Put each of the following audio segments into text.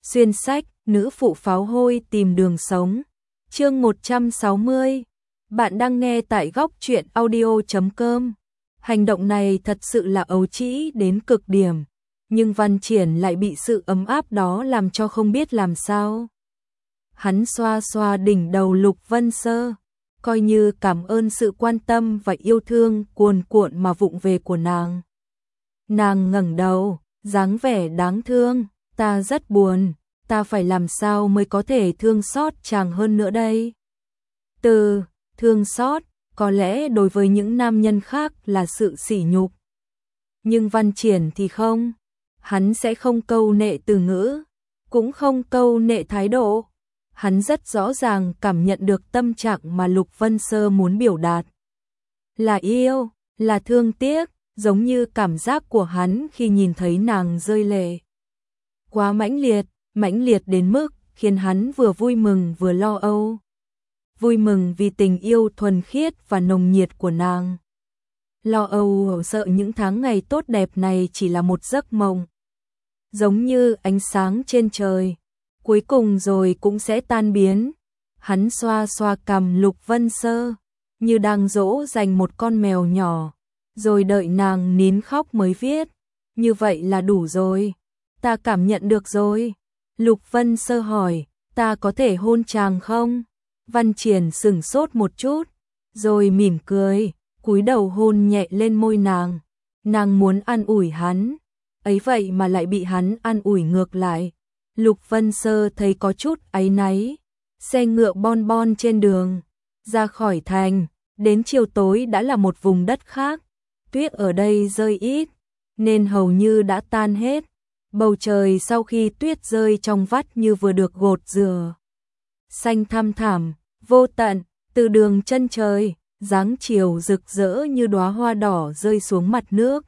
Xuyên sách, nữ phụ pháo hôi tìm đường sống. Chương 160. Bạn đang nghe tại góc truyện audio.com. Hành động này thật sự là ấu trĩ đến cực điểm, nhưng Văn Triển lại bị sự ấm áp đó làm cho không biết làm sao. Hắn xoa xoa đỉnh đầu Lục Vân Sơ, coi như cảm ơn sự quan tâm và yêu thương cuồn cuộn mà vụng về của nàng. Nàng ngẩng đầu, dáng vẻ đáng thương, ta rất buồn, ta phải làm sao mới có thể thương xót chàng hơn nữa đây? Từ thương xót, có lẽ đối với những nam nhân khác là sự sỉ nhục. Nhưng Văn Triển thì không, hắn sẽ không câu nệ từ ngữ, cũng không câu nệ thái độ. Hắn rất rõ ràng cảm nhận được tâm trạng mà Lục Vân Sơ muốn biểu đạt. Là yêu, là thương tiếc, giống như cảm giác của hắn khi nhìn thấy nàng rơi lệ. Quá mãnh liệt đến mức khiến hắn vừa vui mừng vừa lo âu. Vui mừng vì tình yêu thuần khiết và nồng nhiệt của nàng. Lo âu sợ những tháng ngày tốt đẹp này chỉ là một giấc mộng. Giống như ánh sáng trên trời, cuối cùng rồi cũng sẽ tan biến. Hắn xoa xoa cằm Lục Vân Sơ, như đang dỗ dành một con mèo nhỏ, rồi đợi nàng nín khóc mới viết. Như vậy là đủ rồi, ta cảm nhận được rồi. Lục Vân Sơ hỏi, ta có thể hôn chàng không? Văn Triển sững sốt một chút, rồi mỉm cười, cúi đầu hôn nhẹ lên môi nàng. Nàng muốn an ủi hắn, ấy vậy mà lại bị hắn an ủi ngược lại. Lục Vân Sơ thấy có chút áy náy. Xe ngựa bon bon trên đường, ra khỏi thành, đến chiều tối đã là một vùng đất khác. Tuyết ở đây rơi ít, nên hầu như đã tan hết. Bầu trời sau khi tuyết rơi trong vắt như vừa được gột rửa. Xanh thăm thẳm, vô tận, từ đường chân trời, dáng chiều rực rỡ như đóa hoa đỏ rơi xuống mặt nước.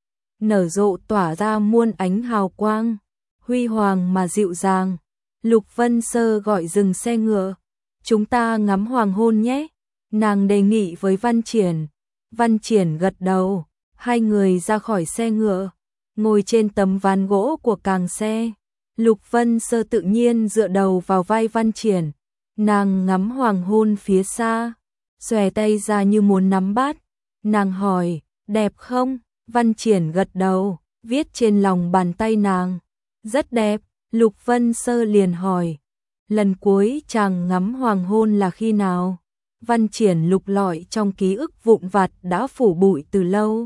Nở rộ tỏa ra muôn ánh hào quang, huy hoàng mà dịu dàng. Lục Vân Sơ gọi dừng xe ngựa. Chúng ta ngắm hoàng hôn nhé, nàng đề nghị với Văn Triển. Văn Triển gật đầu, hai người ra khỏi xe ngựa, ngồi trên tấm ván gỗ của càng xe. Lục Vân Sơ tự nhiên dựa đầu vào vai Văn Triển. Nàng ngắm hoàng hôn phía xa, xòe tay ra như muốn nắm bắt. Nàng hỏi, đẹp không? Văn Triển gật đầu, viết trên lòng bàn tay nàng. Rất đẹp. Lục Vân Sơ liền hỏi, lần cuối chàng ngắm hoàng hôn là khi nào? Văn Triển lục lọi trong ký ức vụn vặt đã phủ bụi từ lâu.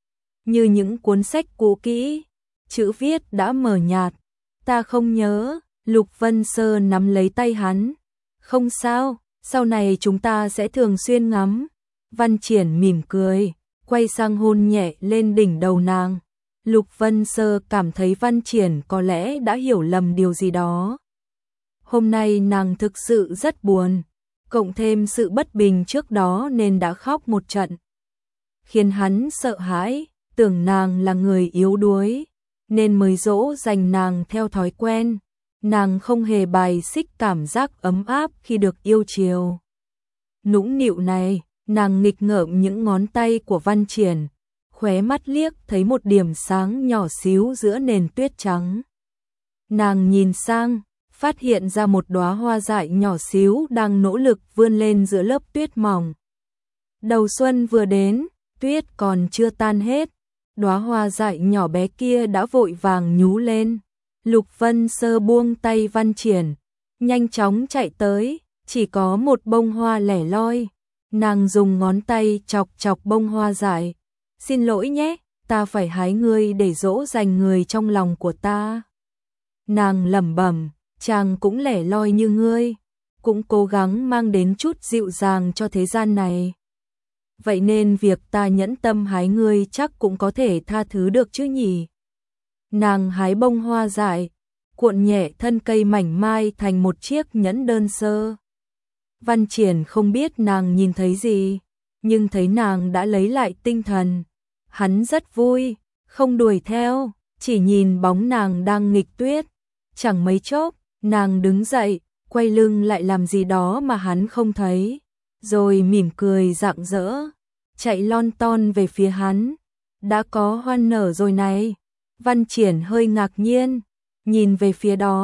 Như những cuốn sách cũ kỹ, chữ viết đã mờ nhạt. Ta không nhớ. Lục Vân Sơ nắm lấy tay hắn. Không sao, sau này chúng ta sẽ thường xuyên ngắm. Văn Triển mỉm cười, quay sang hôn nhẹ lên đỉnh đầu nàng. Lục Vân Sơ cảm thấy Văn Triển có lẽ đã hiểu lầm điều gì đó. Hôm nay nàng thực sự rất buồn, cộng thêm sự bất bình trước đó nên đã khóc một trận. Khiến hắn sợ hãi, tưởng nàng là người yếu đuối, nên mới dỗ dành nàng theo thói quen. Nàng không hề bài xích cảm giác ấm áp khi được yêu chiều. Nũng nịu này, nàng nghịch ngợm những ngón tay của Văn Triển. Khóe mắt liếc thấy một điểm sáng nhỏ xíu giữa nền tuyết trắng. Nàng nhìn sang, phát hiện ra một đóa hoa dại nhỏ xíu đang nỗ lực vươn lên giữa lớp tuyết mỏng. Đầu xuân vừa đến, tuyết còn chưa tan hết, đóa hoa dại nhỏ bé kia đã vội vàng nhú lên. Lục Vân Sơ buông tay Văn Triển, nhanh chóng chạy tới, chỉ có một bông hoa lẻ loi. Nàng dùng ngón tay chọc chọc bông hoa dại. Xin lỗi nhé, ta phải hái ngươi để dỗ dành người trong lòng của ta. Nàng lẩm bẩm, chàng cũng lẻ loi như ngươi, cũng cố gắng mang đến chút dịu dàng cho thế gian này. Vậy nên việc ta nhẫn tâm hái ngươi chắc cũng có thể tha thứ được chứ nhỉ? Nàng hái bông hoa dại, cuộn nhẹ thân cây mảnh mai thành một chiếc nhẫn đơn sơ. Văn Triển không biết nàng nhìn thấy gì, nhưng thấy nàng đã lấy lại tinh thần. Hắn rất vui, không đuổi theo, chỉ nhìn bóng nàng đang nghịch tuyết. Chẳng mấy chốc, nàng đứng dậy, quay lưng lại làm gì đó mà hắn không thấy, rồi mỉm cười rạng rỡ, chạy lon ton về phía hắn. Đã có hoa nở rồi này. Văn Triển hơi ngạc nhiên, nhìn về phía đó,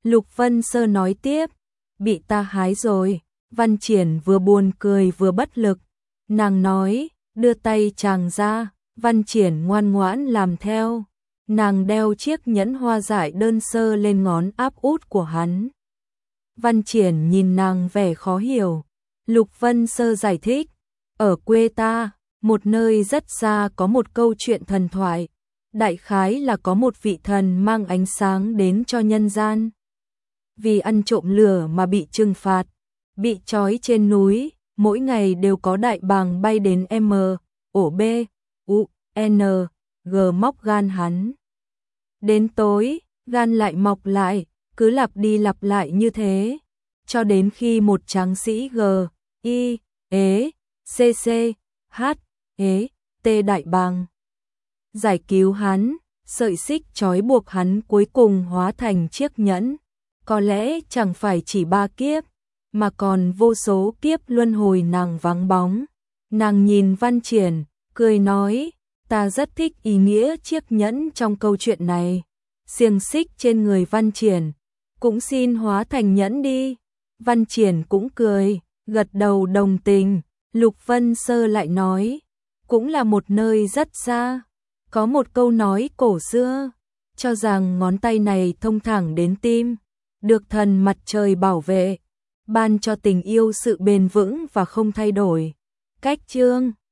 Lục Vân Sơ nói tiếp, bị ta hái rồi. Văn Triển vừa buồn cười vừa bất lực. Nàng nói, đưa tay chàng ra. Văn Triển ngoan ngoãn làm theo. Nàng đeo chiếc nhẫn hoa dại đơn sơ lên ngón áp út của hắn. Văn Triển nhìn nàng vẻ khó hiểu. Lục Vân Sơ giải thích, ở quê ta, một nơi rất xa có một câu chuyện thần thoại. Đại khái là có một vị thần mang ánh sáng đến cho nhân gian. Vì ăn trộm lửa mà bị trừng phạt, bị trói trên núi, mỗi ngày đều có đại bàng bay đến M, ổ B, U, N, G móc gan hắn. Đến tối, gan lại mọc lại, cứ lặp đi lặp lại như thế, cho đến khi một tráng sĩ G, I, ế, C, C, H, ế, T đại bàng giải cứu hắn, sợi xích trói buộc hắn cuối cùng hóa thành chiếc nhẫn. Có lẽ chẳng phải chỉ 3 kiếp, mà còn vô số kiếp luân hồi nàng vắng bóng. Nàng nhìn Văn Triển, cười nói, ta rất thích ý nghĩa chiếc nhẫn trong câu chuyện này. Xiềng xích trên người Văn Triển, cũng xin hóa thành nhẫn đi. Văn Triển cũng cười, gật đầu đồng tình. Lục Vân Sơ lại nói, cũng là một nơi rất xa. Có một câu nói cổ xưa, cho rằng ngón tay này thông thẳng đến tim, được thần mặt trời bảo vệ, ban cho tình yêu sự bền vững và không thay đổi. Cách chương